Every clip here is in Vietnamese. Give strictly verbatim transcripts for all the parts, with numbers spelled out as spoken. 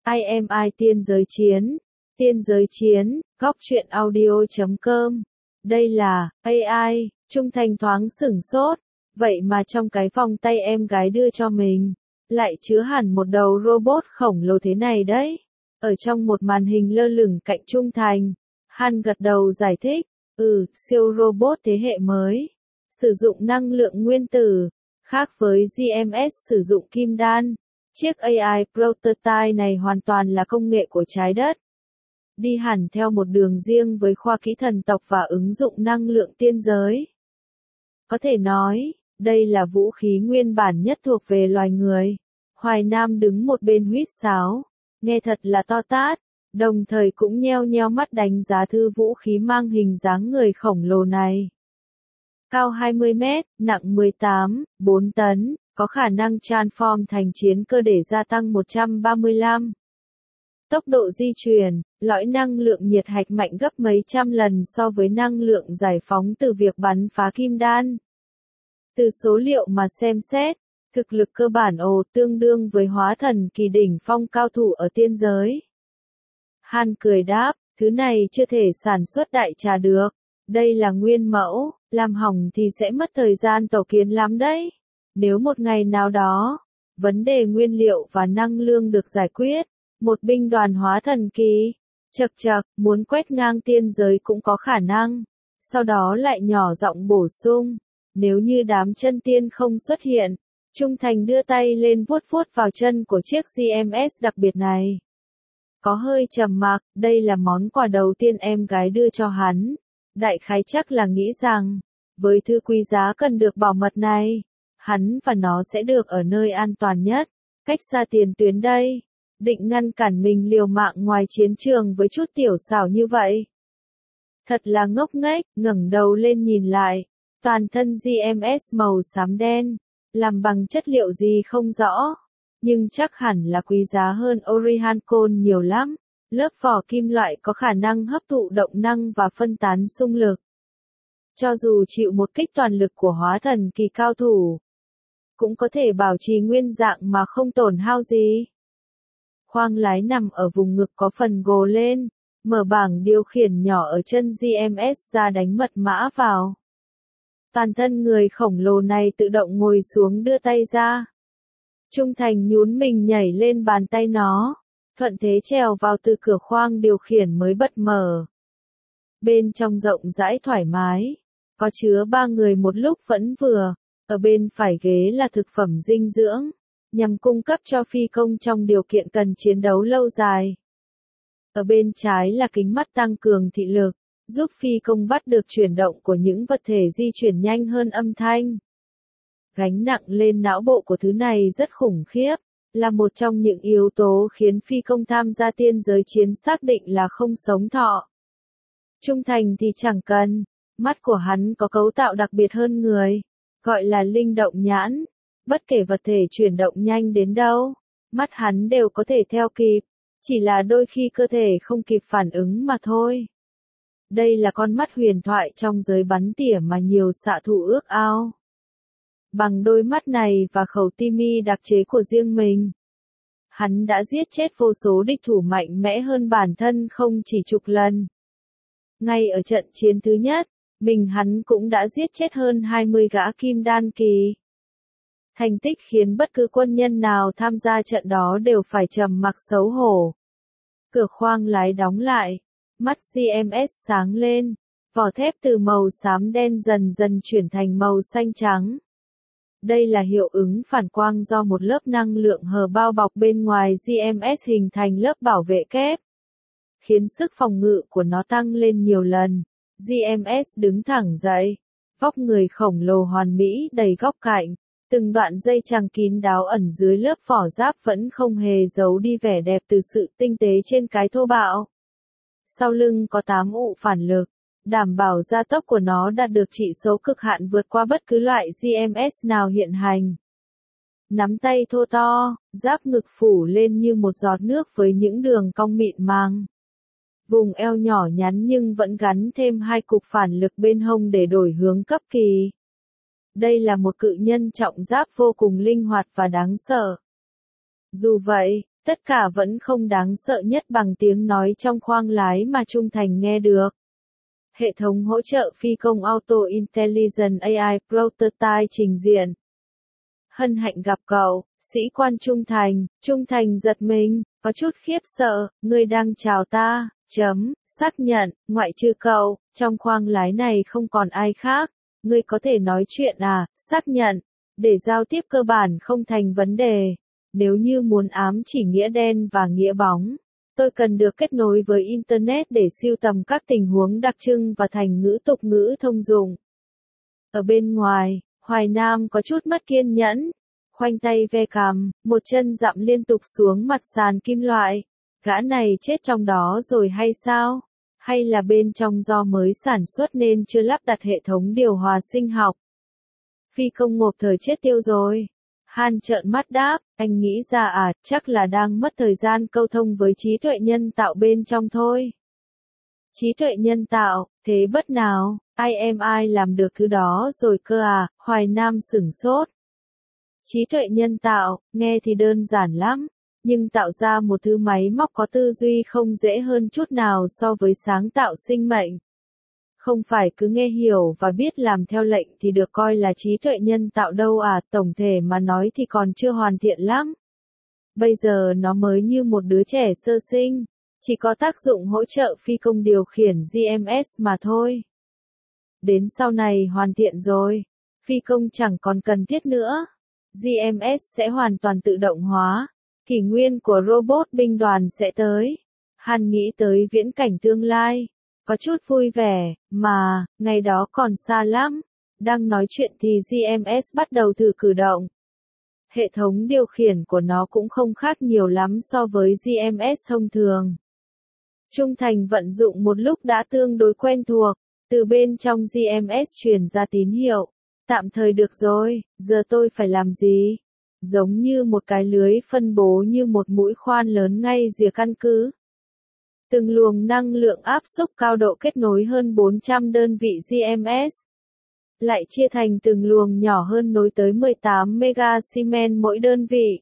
I am I tiên giới chiến, tiên giới chiến, góc truyện audio chấm com. Đây là a i, Trung Thành thoáng sửng sốt, vậy mà trong cái vòng tay em gái đưa cho mình, lại chứa hẳn một đầu robot khổng lồ thế này đấy. Ở trong một màn hình lơ lửng cạnh Trung Thành, Han gật đầu giải thích, ừ, siêu robot thế hệ mới, sử dụng năng lượng nguyên tử, khác với giê em ét sử dụng kim đan. Chiếc a i prototype này hoàn toàn là công nghệ của trái đất. Đi hẳn theo một đường riêng với khoa kỹ thần tộc và ứng dụng năng lượng tiên giới. Có thể nói, đây là vũ khí nguyên bản nhất thuộc về loài người. Hoài Nam đứng một bên huýt sáo, nghe thật là to tát, đồng thời cũng nheo nheo mắt đánh giá thư vũ khí mang hình dáng người khổng lồ này. Cao hai mươi mét, nặng mười tám phẩy bốn tấn, có khả năng transform thành chiến cơ để gia tăng một trăm ba mươi lăm. Tốc độ di chuyển, lõi năng lượng nhiệt hạch mạnh gấp mấy trăm lần so với năng lượng giải phóng từ việc bắn phá kim đan. Từ số liệu mà xem xét, thực lực cơ bản ồ tương đương với hóa thần kỳ đỉnh phong cao thủ ở tiên giới. Han cười đáp, thứ này chưa thể sản xuất đại trà được, đây là nguyên mẫu, làm hỏng thì sẽ mất thời gian tổ kiến lắm đấy. Nếu một ngày nào đó, vấn đề nguyên liệu và năng lượng được giải quyết, một binh đoàn hóa thần kỳ, chật chật, muốn quét ngang tiên giới cũng có khả năng. Sau đó lại nhỏ giọng bổ sung, nếu như đám chân tiên không xuất hiện, Trung Thành đưa tay lên vuốt vuốt vào chân của chiếc giê em ét đặc biệt này. Có hơi trầm mặc, đây là món quà đầu tiên em gái đưa cho hắn. Đại khái chắc là nghĩ rằng, với thứ quý giá cần được bảo mật này, hắn và nó sẽ được ở nơi an toàn nhất, cách xa tiền tuyến đây. Định ngăn cản mình liều mạng ngoài chiến trường với chút tiểu xảo như vậy. Thật là ngốc nghếch, ngẩng đầu lên nhìn lại, toàn thân giê em ét màu xám đen, làm bằng chất liệu gì không rõ, nhưng chắc hẳn là quý giá hơn Orihancon nhiều lắm. Lớp vỏ kim loại có khả năng hấp thụ động năng và phân tán xung lực. Cho dù chịu một kích toàn lực của hóa thần kỳ cao thủ, cũng có thể bảo trì nguyên dạng mà không tổn hao gì. Khoang lái nằm ở vùng ngực có phần gồ lên, mở bảng điều khiển nhỏ ở chân giê em ét ra đánh mật mã vào. Toàn thân người khổng lồ này tự động ngồi xuống đưa tay ra. Trung Thành nhún mình nhảy lên bàn tay nó, thuận thế trèo vào từ cửa khoang điều khiển mới bật mở. Bên trong rộng rãi thoải mái, có chứa ba người một lúc vẫn vừa, ở bên phải ghế là thực phẩm dinh dưỡng, nhằm cung cấp cho phi công trong điều kiện cần chiến đấu lâu dài. Ở bên trái là kính mắt tăng cường thị lực, giúp phi công bắt được chuyển động của những vật thể di chuyển nhanh hơn âm thanh. Gánh nặng lên não bộ của thứ này rất khủng khiếp, là một trong những yếu tố khiến phi công tham gia tiên giới chiến xác định là không sống thọ. Trung Thành thì chẳng cần, mắt của hắn có cấu tạo đặc biệt hơn người, gọi là linh động nhãn. Bất kể vật thể chuyển động nhanh đến đâu, mắt hắn đều có thể theo kịp, chỉ là đôi khi cơ thể không kịp phản ứng mà thôi. Đây là con mắt huyền thoại trong giới bắn tỉa mà nhiều xạ thủ ước ao. Bằng đôi mắt này và khẩu timi đặc chế của riêng mình, hắn đã giết chết vô số địch thủ mạnh mẽ hơn bản thân không chỉ chục lần. Ngay ở trận chiến thứ nhất, mình hắn cũng đã giết chết hơn hai mươi gã kim đan kỳ. Thành tích khiến bất cứ quân nhân nào tham gia trận đó đều phải trầm mặc xấu hổ. Cửa khoang lái đóng lại, mắt giê em ét sáng lên, vỏ thép từ màu xám đen dần dần chuyển thành màu xanh trắng. Đây là hiệu ứng phản quang do một lớp năng lượng hờ bao bọc bên ngoài giê em ét hình thành lớp bảo vệ kép, khiến sức phòng ngự của nó tăng lên nhiều lần. giê em ét đứng thẳng dậy, vóc người khổng lồ hoàn mỹ đầy góc cạnh, từng đoạn dây chằng kín đáo ẩn dưới lớp vỏ giáp vẫn không hề giấu đi vẻ đẹp từ sự tinh tế trên cái thô bạo. Sau lưng có tám ụ phản lực, đảm bảo gia tốc của nó đạt được chỉ số cực hạn vượt qua bất cứ loại giê em ét nào hiện hành. Nắm tay thô to, giáp ngực phủ lên như một giọt nước với những đường cong mịn màng. Vùng eo nhỏ nhắn nhưng vẫn gắn thêm hai cục phản lực bên hông để đổi hướng cấp kỳ. Đây là một cự nhân trọng giáp vô cùng linh hoạt và đáng sợ. Dù vậy, Tất cả vẫn không đáng sợ nhất bằng tiếng nói trong khoang lái mà Trung Thành nghe được. Hệ thống hỗ trợ phi công Auto Intelligent a i Prototype trình diện. Hân hạnh gặp cậu, sĩ quan Trung Thành. Trung Thành giật mình, có chút khiếp sợ, ngươi đang chào ta, chấm, xác nhận, ngoại trừ cậu, trong khoang lái này không còn ai khác, ngươi có thể nói chuyện à, xác nhận, để giao tiếp cơ bản không thành vấn đề. Nếu như muốn ám chỉ nghĩa đen và nghĩa bóng, tôi cần được kết nối với Internet để sưu tầm các tình huống đặc trưng và thành ngữ tục ngữ thông dụng. Ở bên ngoài, Hoài Nam có chút mất kiên nhẫn, khoanh tay ve cằm, một chân dặm liên tục xuống mặt sàn kim loại. Gã này chết trong đó rồi hay sao? Hay là bên trong do mới sản xuất nên chưa lắp đặt hệ thống điều hòa sinh học? Phi công ngộp thời chết tiêu rồi. Han trợn mắt đáp, anh nghĩ ra à, chắc là đang mất thời gian câu thông với trí tuệ nhân tạo bên trong thôi. Trí tuệ nhân tạo, thế bất nào, ai em ai làm được thứ đó rồi cơ à, Hoài Nam sửng sốt. Trí tuệ nhân tạo, nghe thì đơn giản lắm, nhưng tạo ra một thứ máy móc có tư duy không dễ hơn chút nào so với sáng tạo sinh mệnh. Không phải cứ nghe hiểu và biết làm theo lệnh thì được coi là trí tuệ nhân tạo đâu à, tổng thể mà nói thì còn chưa hoàn thiện lắm. Bây giờ nó mới như một đứa trẻ sơ sinh, chỉ có tác dụng hỗ trợ phi công điều khiển giê em ét mà thôi. Đến sau này hoàn thiện rồi, phi công chẳng còn cần thiết nữa. giê em ét sẽ hoàn toàn tự động hóa, kỷ nguyên của robot binh đoàn sẽ tới. Han nghĩ tới viễn cảnh tương lai, có chút vui vẻ, mà, ngày đó còn xa lắm. Đang nói chuyện thì giê em ét bắt đầu thử cử động. Hệ thống điều khiển của nó cũng không khác nhiều lắm so với giê em ét thông thường. Trung Thành vận dụng một lúc đã tương đối quen thuộc, từ bên trong giê em ét truyền ra tín hiệu. Tạm thời được rồi, giờ tôi phải làm gì? Giống như một cái lưới phân bố như một mũi khoan lớn ngay rìa căn cứ. Từng luồng năng lượng áp xúc cao độ kết nối hơn bốn trăm đơn vị giê em ét. Lại chia thành từng luồng nhỏ hơn nối tới mười tám mega Siemens mỗi đơn vị.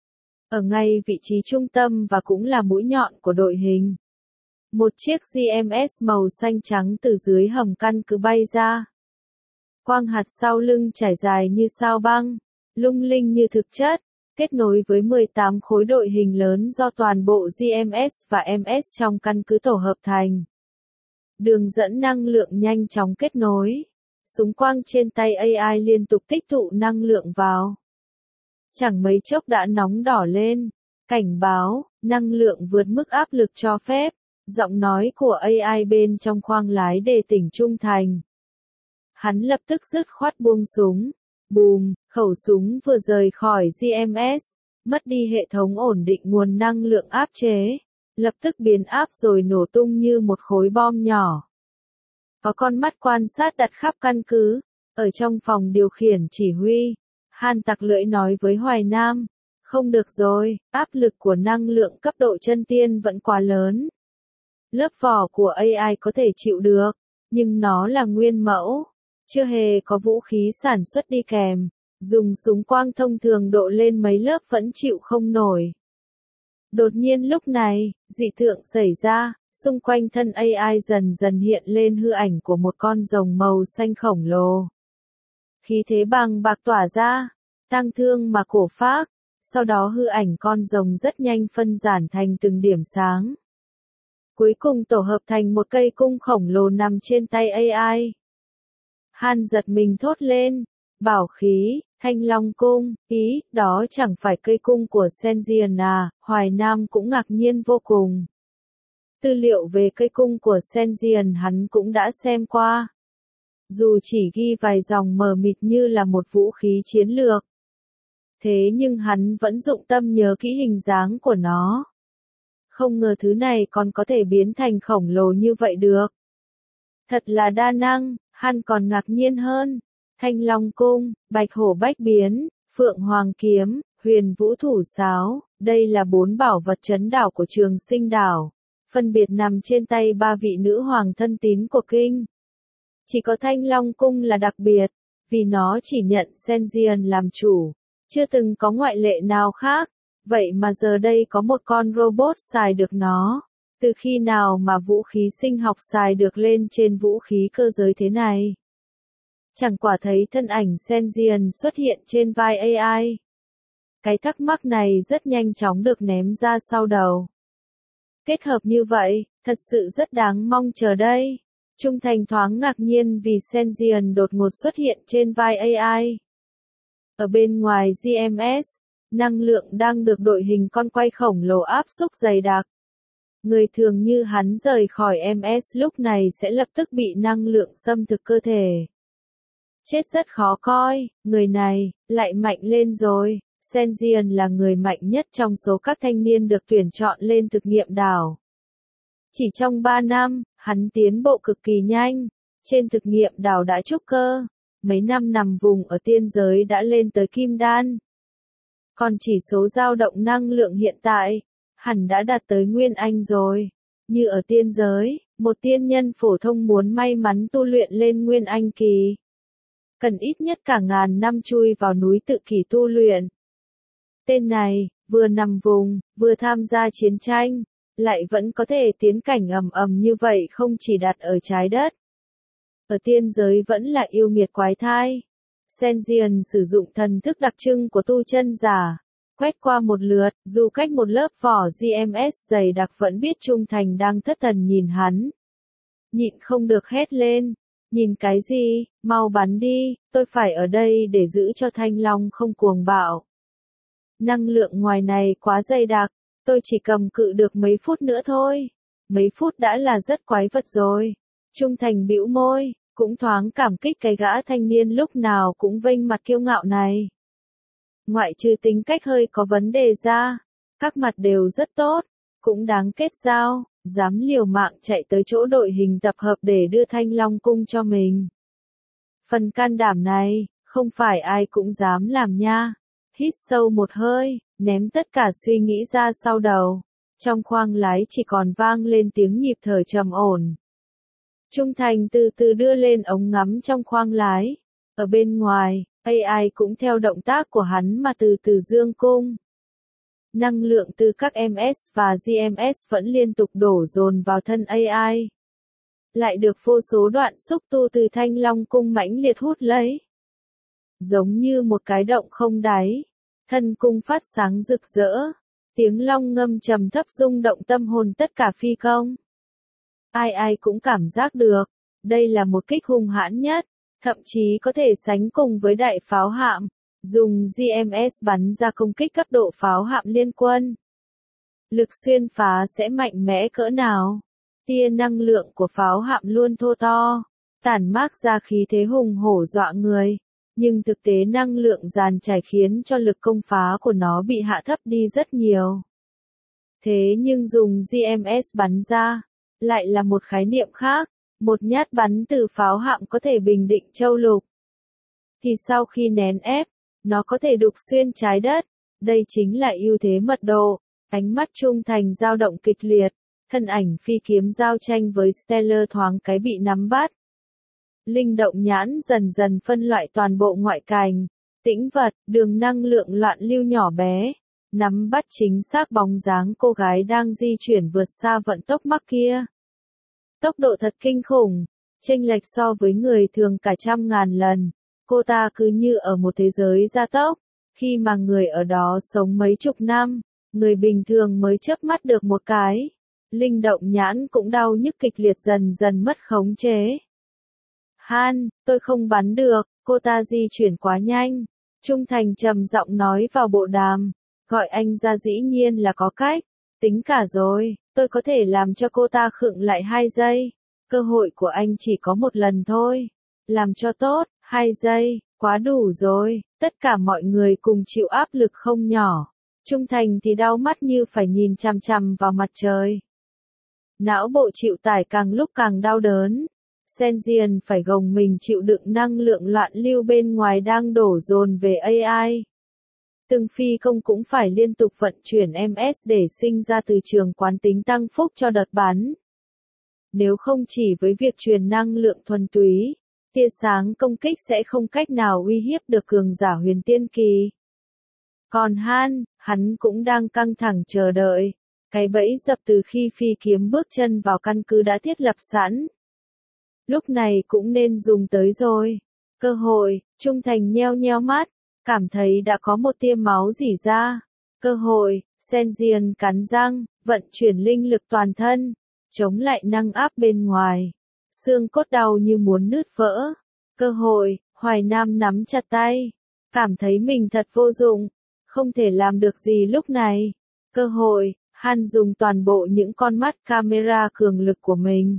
Ở ngay vị trí trung tâm và cũng là mũi nhọn của đội hình. Một chiếc giê em ét màu xanh trắng từ dưới hầm căn cứ bay ra. Quang hạt sau lưng trải dài như sao băng, lung linh như thực chất, kết nối với mười tám khối đội hình lớn do toàn bộ giê em ét và em ét trong căn cứ tổ hợp thành. Đường dẫn năng lượng nhanh chóng kết nối. Súng quang trên tay a i liên tục tích tụ năng lượng vào. Chẳng mấy chốc đã nóng đỏ lên. Cảnh báo, năng lượng vượt mức áp lực cho phép. Giọng nói của a i bên trong khoang lái đề tỉnh Trung Thành. Hắn lập tức dứt khoát buông súng. Bùm, khẩu súng vừa rời khỏi giê em ét, mất đi hệ thống ổn định nguồn năng lượng áp chế, lập tức biến áp rồi nổ tung như một khối bom nhỏ. Có con mắt quan sát đặt khắp căn cứ, ở trong phòng điều khiển chỉ huy, Han tặc lưỡi nói với Hoài Nam, không được rồi, áp lực của năng lượng cấp độ chân tiên vẫn quá lớn. Lớp vỏ của a i có thể chịu được, nhưng nó là nguyên mẫu. Chưa hề có vũ khí sản xuất đi kèm, dùng súng quang thông thường độ lên mấy lớp vẫn chịu không nổi. Đột nhiên lúc này, dị tượng xảy ra, xung quanh thân a i dần dần hiện lên hư ảnh của một con rồng màu xanh khổng lồ. Khí thế bàng bạc tỏa ra, tang thương mà cổ phác, sau đó hư ảnh con rồng rất nhanh phân giản thành từng điểm sáng. Cuối cùng tổ hợp thành một cây cung khổng lồ nằm trên tay a i. Han giật mình thốt lên, bảo khí, Thanh Long cung, ý, đó chẳng phải cây cung của Senzian à, Hoài Nam cũng ngạc nhiên vô cùng. Tư liệu về cây cung của Senzian hắn cũng đã xem qua. Dù chỉ ghi vài dòng mờ mịt như là một vũ khí chiến lược. Thế nhưng hắn vẫn dụng tâm nhớ kỹ hình dáng của nó. Không ngờ thứ này còn có thể biến thành khổng lồ như vậy được. Thật là đa năng. Han còn ngạc nhiên hơn. Thanh Long cung, Bạch hổ bách biến, Phượng hoàng kiếm, Huyền vũ thủ sáo, đây là bốn bảo vật trấn đảo của Trường Sinh đảo, phân biệt nằm trên tay ba vị nữ hoàng thân tín của kinh. Chỉ có Thanh Long cung là đặc biệt, vì nó chỉ nhận Senzian làm chủ, chưa từng có ngoại lệ nào khác. Vậy mà giờ đây có một con robot xài được nó. Từ khi nào mà vũ khí sinh học xài được lên trên vũ khí cơ giới thế này? Chẳng quả thấy thân ảnh Sentient xuất hiện trên vai a i. Cái thắc mắc này rất nhanh chóng được ném ra sau đầu. Kết hợp như vậy, thật sự rất đáng mong chờ đây. Trung Thành thoáng ngạc nhiên vì Sentient đột ngột xuất hiện trên vai a i. Ở bên ngoài giê em ét, năng lượng đang được đội hình con quay khổng lồ áp xúc dày đặc. Người thường như hắn rời khỏi em ét lúc này sẽ lập tức bị năng lượng xâm thực cơ thể. Chết rất khó coi, người này, lại mạnh lên rồi. Sentient là người mạnh nhất trong số các thanh niên được tuyển chọn lên thực nghiệm đảo. Chỉ trong ba năm, hắn tiến bộ cực kỳ nhanh. Trên thực nghiệm đảo đã trúc cơ. Mấy năm nằm vùng ở tiên giới đã lên tới kim đan. Còn chỉ số dao động năng lượng hiện tại, hẳn đã đạt tới nguyên anh rồi. Như ở tiên giới, một tiên nhân phổ thông muốn may mắn tu luyện lên nguyên anh kỳ, cần ít nhất cả ngàn năm chui vào núi tự kỷ tu luyện. Tên này, vừa nằm vùng, vừa tham gia chiến tranh, lại vẫn có thể tiến cảnh ầm ầm như vậy không chỉ đặt ở trái đất. Ở tiên giới vẫn là yêu nghiệt quái thai. Sentient sử dụng thần thức đặc trưng của tu chân giả. Quét qua một lượt, dù cách một lớp vỏ giê em ét dày đặc vẫn biết Trung Thành đang thất thần nhìn hắn. Nhịn không được hét lên. Nhìn cái gì, mau bắn đi, tôi phải ở đây để giữ cho Thanh Long không cuồng bạo. Năng lượng ngoài này quá dày đặc, tôi chỉ cầm cự được mấy phút nữa thôi. Mấy phút đã là rất quái vật rồi. Trung Thành bĩu môi, cũng thoáng cảm kích cái gã thanh niên lúc nào cũng vênh mặt kiêu ngạo này. Ngoại trừ tính cách hơi có vấn đề ra, các mặt đều rất tốt, cũng đáng kết giao, dám liều mạng chạy tới chỗ đội hình tập hợp để đưa Thanh Long cung cho mình. Phần can đảm này, không phải ai cũng dám làm nha. Hít sâu một hơi, ném tất cả suy nghĩ ra sau đầu. Trong khoang lái chỉ còn vang lên tiếng nhịp thở trầm ổn. Trung Thành từ từ đưa lên ống ngắm trong khoang lái. Ở bên ngoài, a i cũng theo động tác của hắn mà từ từ dương cung. Năng lượng từ các em ét và giê em ét vẫn liên tục đổ dồn vào thân a i. Lại được vô số đoạn xúc tu từ Thanh Long cung mãnh liệt hút lấy. Giống như một cái động không đáy. Thân cung phát sáng rực rỡ. Tiếng long ngâm trầm thấp rung động tâm hồn tất cả phi công. Ai ai cũng cảm giác được. Đây là một kích hung hãn nhất. Thậm chí có thể sánh cùng với đại pháo hạm. Dùng giê em ét bắn ra công kích cấp độ pháo hạm liên quân. Lực xuyên phá sẽ mạnh mẽ cỡ nào? Tia năng lượng của pháo hạm luôn thô to, tản mát ra khí thế hùng hổ dọa người. Nhưng thực tế năng lượng dàn trải khiến cho lực công phá của nó bị hạ thấp đi rất nhiều. Thế nhưng dùng giê em ét bắn ra, lại là một khái niệm khác. Một nhát bắn từ pháo hạm có thể bình định châu lục. Thì sau khi nén ép, nó có thể đục xuyên trái đất. Đây chính là ưu thế mật độ. Ánh mắt Trung Thành dao động kịch liệt. Thân ảnh phi kiếm giao tranh với Stellar thoáng cái bị nắm bắt. Linh động nhãn dần dần phân loại toàn bộ ngoại cảnh. Tĩnh vật, đường năng lượng loạn lưu nhỏ bé. Nắm bắt chính xác bóng dáng cô gái đang di chuyển vượt xa vận tốc mach kia. Tốc độ thật kinh khủng, chênh lệch so với người thường cả trăm ngàn lần. Cô ta cứ như ở một thế giới gia tốc, khi mà người ở đó sống mấy chục năm, người bình thường mới chớp mắt được một cái. Linh động nhãn cũng đau nhức kịch liệt dần dần mất khống chế. Han, tôi không bắn được, cô ta di chuyển quá nhanh. Trung Thành trầm giọng nói vào bộ đàm, gọi anh ra dĩ nhiên là có cách. Tính cả rồi, tôi có thể làm cho cô ta khựng lại hai giây. Cơ hội của anh chỉ có một lần thôi. Làm cho tốt, hai giây, quá đủ rồi. Tất cả mọi người cùng chịu áp lực không nhỏ. Trung Thành thì đau mắt như phải nhìn chằm chằm vào mặt trời. Não bộ chịu tải càng lúc càng đau đớn. Sentient phải gồng mình chịu đựng năng lượng loạn lưu bên ngoài đang đổ dồn về a i. Từng phi công cũng phải liên tục vận chuyển em ét để sinh ra từ trường quán tính tăng phúc cho đợt bắn. Nếu không chỉ với việc truyền năng lượng thuần túy, tia sáng công kích sẽ không cách nào uy hiếp được cường giả huyền tiên kỳ. Còn Han, hắn cũng đang căng thẳng chờ đợi. Cái bẫy dập từ khi phi kiếm bước chân vào căn cứ đã thiết lập sẵn. Lúc này cũng nên dùng tới rồi. Cơ hội, Trung Thành nheo nheo mắt, cảm thấy đã có một tia máu rỉ ra. Cơ hội, Senjian cắn răng, vận chuyển linh lực toàn thân, chống lại năng áp bên ngoài. Xương cốt đau như muốn nứt vỡ. Cơ hội, Hoài Nam nắm chặt tay, cảm thấy mình thật vô dụng, không thể làm được gì lúc này. Cơ hội, Han dùng toàn bộ những con mắt camera cường lực của mình.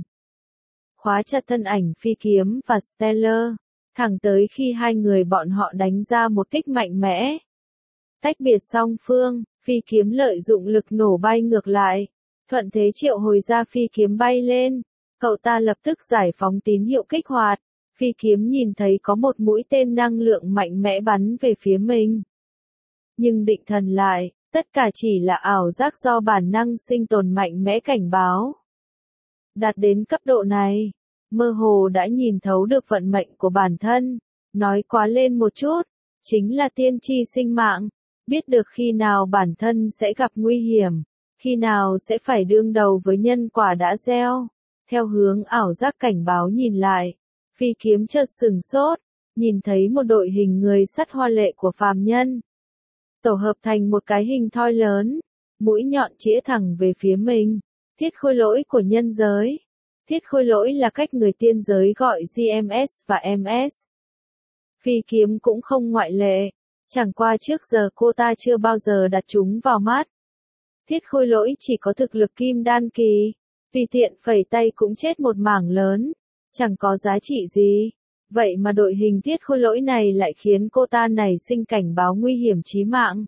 Khóa chặt thân ảnh phi kiếm và Stellar, thẳng tới khi hai người bọn họ đánh ra một kích mạnh mẽ. Tách biệt song phương, phi kiếm lợi dụng lực nổ bay ngược lại. Thuận thế triệu hồi ra phi kiếm bay lên. Cậu ta lập tức giải phóng tín hiệu kích hoạt. Phi kiếm nhìn thấy có một mũi tên năng lượng mạnh mẽ bắn về phía mình. Nhưng định thần lại, tất cả chỉ là ảo giác do bản năng sinh tồn mạnh mẽ cảnh báo. Đạt đến cấp độ này, mơ hồ đã nhìn thấu được vận mệnh của bản thân. Nói quá lên một chút, chính là tiên tri sinh mạng. Biết được khi nào bản thân sẽ gặp nguy hiểm, khi nào sẽ phải đương đầu với nhân quả đã gieo. Theo hướng ảo giác cảnh báo nhìn lại, phi kiếm chợt sừng sốt, nhìn thấy một đội hình người sắt hoa lệ của phàm nhân. Tổ hợp thành một cái hình thoi lớn, mũi nhọn chĩa thẳng về phía mình. Thiết khôi lỗi của nhân giới. Thiết khôi lỗi là cách người tiên giới gọi giê em ét và em ét. Phi kiếm cũng không ngoại lệ. Chẳng qua trước giờ cô ta chưa bao giờ đặt chúng vào mắt. Thiết khôi lỗi chỉ có thực lực kim đan kỳ. Vì tiện phẩy tay cũng chết một mảng lớn. Chẳng có giá trị gì. Vậy mà đội hình thiết khôi lỗi này lại khiến cô ta nảy sinh cảnh báo nguy hiểm chí mạng.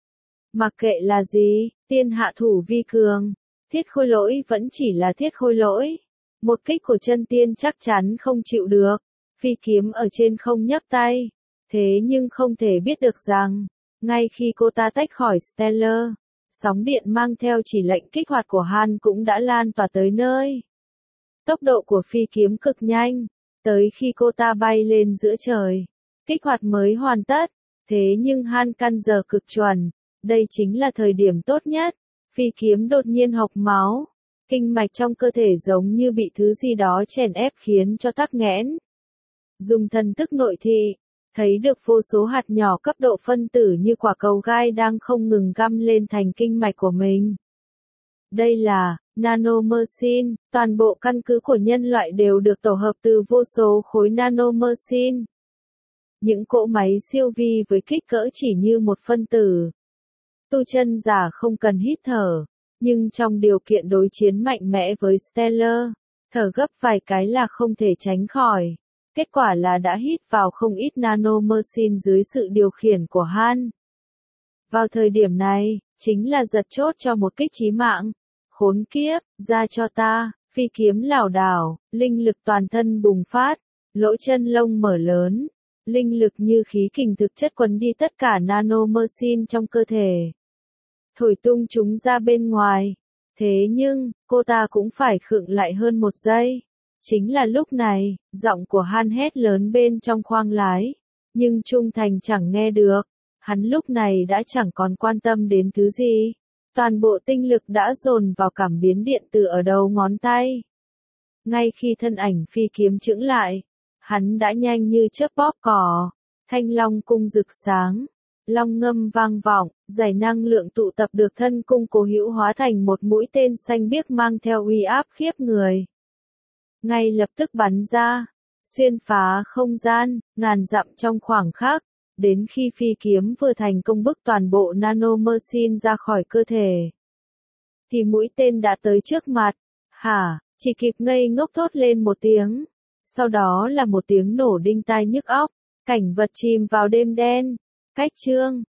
Mặc kệ là gì, tiên hạ thủ vi cường. Thiết khôi lỗi vẫn chỉ là thiết khôi lỗi. Một kích của chân tiên chắc chắn không chịu được. Phi kiếm ở trên không nhấc tay. Thế nhưng không thể biết được rằng, ngay khi cô ta tách khỏi Stellar, sóng điện mang theo chỉ lệnh kích hoạt của Han cũng đã lan tỏa tới nơi. Tốc độ của phi kiếm cực nhanh, tới khi cô ta bay lên giữa trời, kích hoạt mới hoàn tất. Thế nhưng Han căn giờ cực chuẩn, đây chính là thời điểm tốt nhất. Phi kiếm đột nhiên hộc máu, kinh mạch trong cơ thể giống như bị thứ gì đó chèn ép khiến cho tắc nghẽn. Dùng thần thức nội thị, thấy được vô số hạt nhỏ cấp độ phân tử như quả cầu gai đang không ngừng găm lên thành kinh mạch của mình. Đây là nanomachine, toàn bộ căn cứ của nhân loại đều được tổ hợp từ vô số khối nanomachine. Những cỗ máy siêu vi với kích cỡ chỉ như một phân tử. Tu chân giả không cần hít thở, nhưng trong điều kiện đối chiến mạnh mẽ với Stellar, thở gấp vài cái là không thể tránh khỏi. Kết quả là đã hít vào không ít nanomachine dưới sự điều khiển của Han. Vào thời điểm này, chính là giật chốt cho một kích chí mạng. Khốn kiếp, ra cho ta, phi kiếm lảo đảo, linh lực toàn thân bùng phát, lỗ chân lông mở lớn, linh lực như khí kình thực chất quấn đi tất cả nanomachine trong cơ thể. Thổi tung chúng ra bên ngoài. Thế nhưng, cô ta cũng phải khựng lại hơn một giây. Chính là lúc này, giọng của Han hét lớn bên trong khoang lái. Nhưng Trung Thành chẳng nghe được. Hắn lúc này đã chẳng còn quan tâm đến thứ gì. Toàn bộ tinh lực đã dồn vào cảm biến điện tử ở đầu ngón tay. Ngay khi thân ảnh phi kiếm chững lại, hắn đã nhanh như chớp bóp cò. Thanh long cung rực sáng. Long ngâm vang vọng, giải năng lượng tụ tập được thân cung cố hữu hóa thành một mũi tên xanh biếc mang theo uy áp khiếp người. Ngay lập tức bắn ra, xuyên phá không gian, ngàn dặm trong khoảng khắc, đến khi phi kiếm vừa thành công bức toàn bộ nanomachine ra khỏi cơ thể. Thì mũi tên đã tới trước mặt, hả, chỉ kịp ngây ngốc thốt lên một tiếng. Sau đó là một tiếng nổ đinh tai nhức óc, cảnh vật chìm vào đêm đen. Cách chương